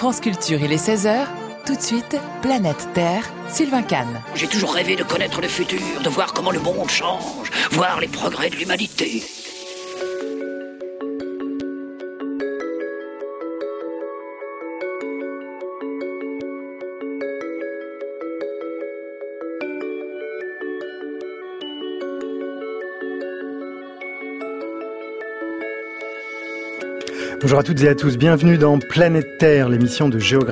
France Culture, il est 16h. Tout de suite, Planète Terre, Sylvain Kahn. J'ai toujours rêvé de connaître le futur, de voir comment le monde change, voir les progrès de l'humanité. Bonjour à toutes et à tous, bienvenue dans Planète Terre, l'émission de géographie